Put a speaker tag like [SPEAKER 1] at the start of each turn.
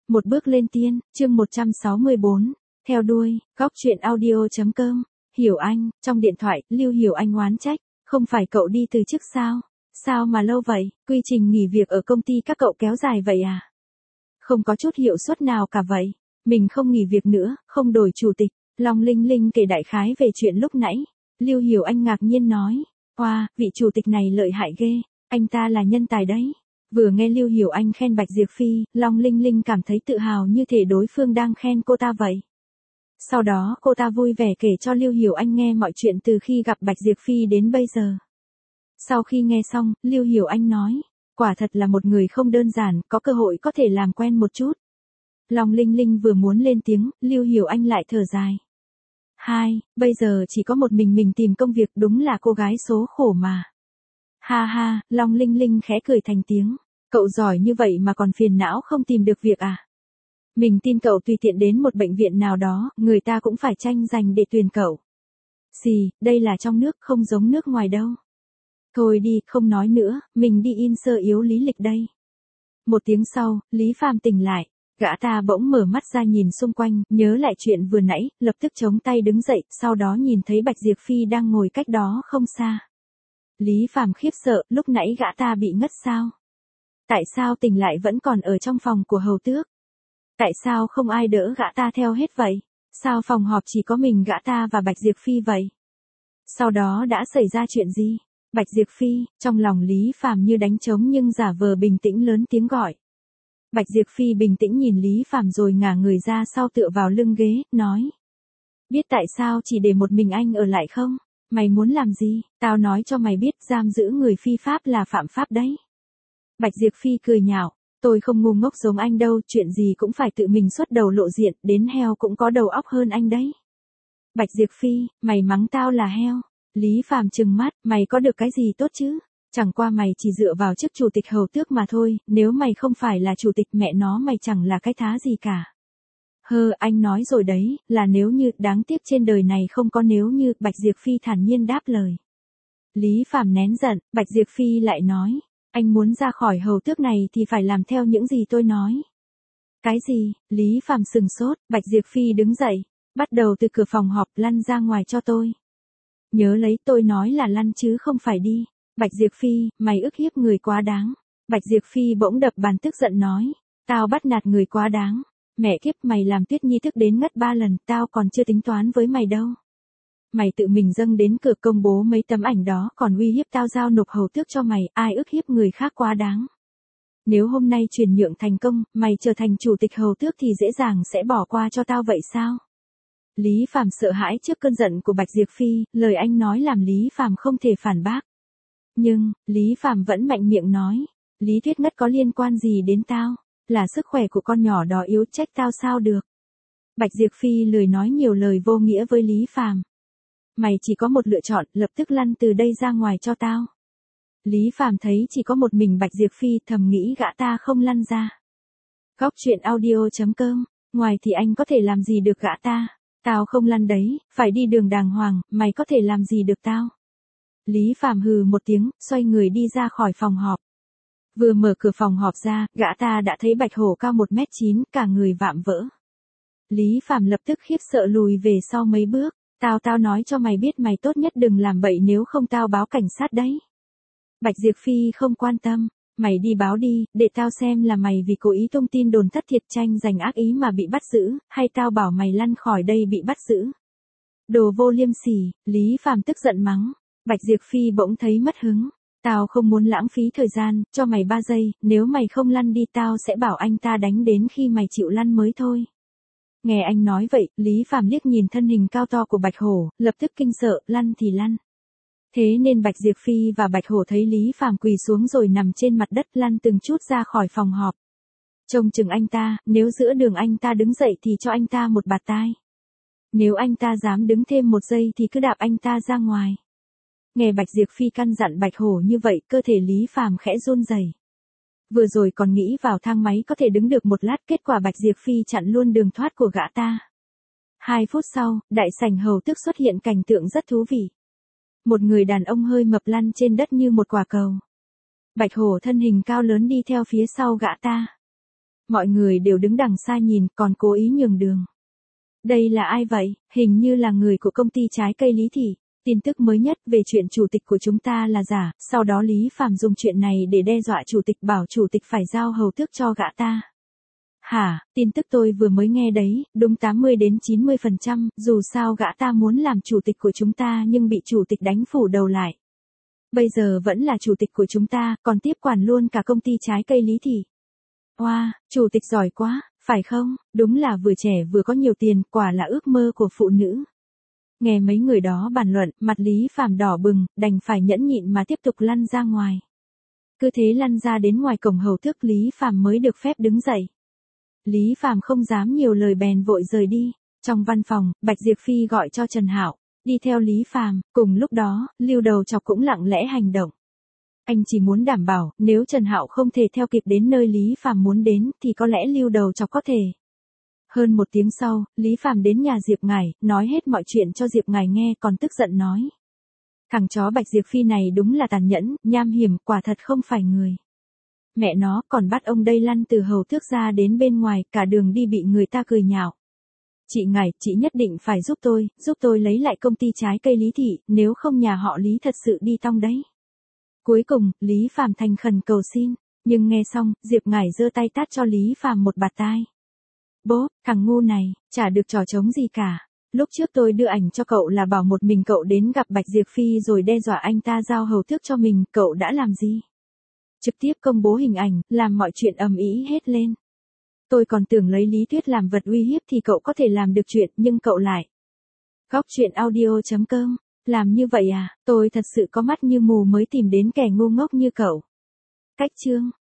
[SPEAKER 1] Một bước lên tiên, chương 164, theo đuôi, góc truyện audio.com, Hiểu Anh, trong điện thoại, Lưu Hiểu Anh oán trách, không phải cậu đi từ chức sao? Sao mà lâu vậy, quy trình nghỉ việc ở công ty các cậu kéo dài vậy à? Không có chút hiệu suất nào cả vậy, mình không nghỉ việc nữa, không đổi chủ tịch, Long Linh Linh kể đại khái về chuyện lúc nãy, Lưu Hiểu Anh ngạc nhiên nói, wow, vị chủ tịch này lợi hại ghê, anh ta là nhân tài đấy. Vừa nghe Lưu Hiểu Anh khen Bạch Diệp Phi, Long Linh Linh cảm thấy tự hào như thể đối phương đang khen cô ta vậy. Sau đó cô ta vui vẻ kể cho Lưu Hiểu Anh nghe mọi chuyện từ khi gặp Bạch Diệp Phi đến bây giờ. Sau khi nghe xong, Lưu Hiểu Anh nói, quả thật là một người không đơn giản, có cơ hội có thể làm quen một chút. Long Linh Linh vừa muốn lên tiếng, Lưu Hiểu Anh lại thở dài. Bây giờ chỉ có một mình tìm công việc, đúng là cô gái số khổ mà. Ha ha, Long Linh Linh khẽ cười thành tiếng, cậu giỏi như vậy mà còn phiền não không tìm được việc à? Mình tin cậu tùy tiện đến một bệnh viện nào đó, người ta cũng phải tranh giành để tuyển cậu. Gì, đây là trong nước, không giống nước ngoài đâu. Thôi đi, không nói nữa, mình đi in sơ yếu lý lịch đây. Một tiếng sau, Lý Phàm tỉnh lại, gã ta bỗng mở mắt ra nhìn xung quanh, nhớ lại chuyện vừa nãy, lập tức chống tay đứng dậy, sau đó nhìn thấy Bạch Diệp Phi đang ngồi cách đó không xa. Lý Phàm khiếp sợ, lúc nãy gã ta bị ngất sao? Tại sao tỉnh lại vẫn còn ở trong phòng của hầu tước? Tại sao không ai đỡ gã ta theo hết vậy? Sao phòng họp chỉ có mình gã ta và Bạch Diệp Phi vậy? Sau đó đã xảy ra chuyện gì? Bạch Diệp Phi, trong lòng Lý Phàm như đánh trống nhưng giả vờ bình tĩnh lớn tiếng gọi. Bạch Diệp Phi bình tĩnh nhìn Lý Phàm rồi ngả người ra sau tựa vào lưng ghế, nói. Biết tại sao chỉ để một mình anh ở lại không? Mày muốn làm gì? Tao nói cho mày biết, giam giữ người phi pháp là phạm pháp đấy. Bạch Diệp Phi cười nhạo, tôi không ngu ngốc giống anh đâu, chuyện gì cũng phải tự mình xuất đầu lộ diện, đến heo cũng có đầu óc hơn anh đấy. Bạch Diệp Phi, mày mắng tao là heo. Lý Phàm trừng mắt, mày có được cái gì tốt chứ? Chẳng qua mày chỉ dựa vào chức chủ tịch hầu tước mà thôi, nếu mày không phải là chủ tịch mẹ nó mày chẳng là cái thá gì cả. Anh nói rồi đấy, là nếu như, đáng tiếc trên đời này không có nếu như, Bạch Diệp Phi thản nhiên đáp lời. Lý Phàm nén giận, Bạch Diệp Phi lại nói, anh muốn ra khỏi hầu tước này thì phải làm theo những gì tôi nói. Cái gì? Lý Phàm sừng sốt, Bạch Diệp Phi đứng dậy, bắt đầu từ cửa phòng họp, lăn ra ngoài cho tôi. Nhớ lấy, tôi nói là lăn chứ không phải đi. Bạch Diệp Phi, mày ức hiếp người quá đáng. Bạch Diệp Phi bỗng đập bàn tức giận nói, tao bắt nạt người quá đáng. Mẹ kiếp, mày làm Tuyết Nhi thức đến ngất 3 lần, tao còn chưa tính toán với mày đâu. Mày tự mình dâng đến cửa công bố mấy tấm ảnh đó, còn uy hiếp tao giao nộp hầu tước cho mày, ai ức hiếp người khác quá đáng. Nếu hôm nay chuyển nhượng thành công, mày trở thành chủ tịch hầu tước thì dễ dàng sẽ bỏ qua cho tao vậy sao? Lý Phàm sợ hãi trước cơn giận của Bạch Diệp Phi, lời anh nói làm Lý Phàm không thể phản bác. Nhưng, Lý Phàm vẫn mạnh miệng nói, Lý Tuyết ngất có liên quan gì đến tao? Là sức khỏe của con nhỏ đó yếu, trách tao sao được? Bạch Diệp Phi lười nói nhiều lời vô nghĩa với Lý Phàm. Mày chỉ có một lựa chọn, lập tức lăn từ đây ra ngoài cho tao. Lý Phàm thấy chỉ có một mình Bạch Diệp Phi, thầm nghĩ gã ta không lăn ra. Góc truyện audio.com, ngoài thì anh có thể làm gì được gã ta? Tao không lăn đấy, phải đi đường đàng hoàng, mày có thể làm gì được tao? Lý Phàm hừ một tiếng, xoay người đi ra khỏi phòng họp. Vừa mở cửa phòng họp ra, gã ta đã thấy Bạch Hổ cao 1m9, cả người vạm vỡ. Lý Phàm lập tức khiếp sợ lùi về sau mấy bước, tao nói cho mày biết mày tốt nhất đừng làm bậy nếu không tao báo cảnh sát đấy. Bạch Diệp Phi không quan tâm, mày đi báo đi, để tao xem là mày vì cố ý tung tin đồn thất thiệt tranh giành ác ý mà bị bắt giữ, hay tao bảo mày lăn khỏi đây bị bắt giữ. Đồ vô liêm sỉ, Lý Phàm tức giận mắng. Bạch Diệp Phi bỗng thấy mất hứng. Tao không muốn lãng phí thời gian, cho mày 3 giây, nếu mày không lăn đi tao sẽ bảo anh ta đánh đến khi mày chịu lăn mới thôi. Nghe anh nói vậy, Lý Phàm liếc nhìn thân hình cao to của Bạch Hổ, lập tức kinh sợ, lăn thì lăn. Thế nên Bạch Diệp Phi và Bạch Hổ thấy Lý Phàm quỳ xuống rồi nằm trên mặt đất lăn từng chút ra khỏi phòng họp. Trông chừng anh ta, nếu giữa đường anh ta đứng dậy thì cho anh ta một bạt tai. Nếu anh ta dám đứng thêm 1 giây thì cứ đạp anh ta ra ngoài. Nghe Bạch Diệp Phi căn dặn Bạch Hổ như vậy, cơ thể Lý Phàm khẽ run rẩy. Vừa rồi còn nghĩ vào thang máy có thể đứng được một lát, kết quả Bạch Diệp Phi chặn luôn đường thoát của gã ta. 2 phút sau, đại sảnh hầu tước xuất hiện cảnh tượng rất thú vị. Một người đàn ông hơi mập lăn trên đất như một quả cầu. Bạch Hổ thân hình cao lớn đi theo phía sau gã ta. Mọi người đều đứng đằng xa nhìn, còn cố ý nhường đường. Đây là ai vậy? Hình như là người của công ty trái cây Lý Thị. Tin tức mới nhất về chuyện chủ tịch của chúng ta là giả, sau đó Lý Phàm dùng chuyện này để đe dọa chủ tịch, bảo chủ tịch phải giao hầu tước cho gã ta. Hả, tin tức tôi vừa mới nghe đấy, đúng 80 đến 90%, dù sao gã ta muốn làm chủ tịch của chúng ta nhưng bị chủ tịch đánh phủ đầu lại. Bây giờ vẫn là chủ tịch của chúng ta, còn tiếp quản luôn cả công ty trái cây Lý Thị. Wow, chủ tịch giỏi quá, phải không? Đúng là vừa trẻ vừa có nhiều tiền, quả là ước mơ của phụ nữ. Nghe mấy người đó bàn luận, mặt Lý Phàm đỏ bừng, đành phải nhẫn nhịn mà tiếp tục lăn ra ngoài. Cứ thế lăn ra đến ngoài cổng hầu tước, Lý Phàm mới được phép đứng dậy. Lý Phàm không dám nhiều lời bèn vội rời đi. Trong văn phòng, Bạch Diệp Phi gọi cho Trần Hạo, đi theo Lý Phàm. Cùng lúc đó, Lưu Đầu Chọc cũng lặng lẽ hành động. Anh chỉ muốn đảm bảo, nếu Trần Hạo không thể theo kịp đến nơi Lý Phàm muốn đến, thì có lẽ Lưu Đầu Chọc có thể. Hơn một tiếng sau, Lý Phàm đến nhà Diệp Ngải, nói hết mọi chuyện cho Diệp Ngải nghe, còn tức giận nói. Thằng chó Bạch Diệp Phi này đúng là tàn nhẫn, nham hiểm, quả thật không phải người. Mẹ nó, còn bắt ông đây lăn từ hầu tước ra đến bên ngoài, cả đường đi bị người ta cười nhạo. Chị Ngải, chị nhất định phải giúp tôi lấy lại công ty trái cây Lý Thị, nếu không nhà họ Lý thật sự đi tong đấy. Cuối cùng, Lý Phàm thành khẩn cầu xin, nhưng nghe xong, Diệp Ngải giơ tay tát cho Lý Phàm một bạt tai. Bố, thằng ngu này, chả được trò trống gì cả. Lúc trước tôi đưa ảnh cho cậu là bảo một mình cậu đến gặp Bạch Diệp Phi rồi đe dọa anh ta giao hầu tước cho mình, cậu đã làm gì? Trực tiếp công bố hình ảnh, làm mọi chuyện ầm ĩ hết lên. Tôi còn tưởng lấy lý thuyết làm vật uy hiếp thì cậu có thể làm được chuyện, nhưng cậu lại. Góc truyện audio.com, làm như vậy à, tôi thật sự có mắt như mù mới tìm đến kẻ ngu ngốc như cậu. Cách chương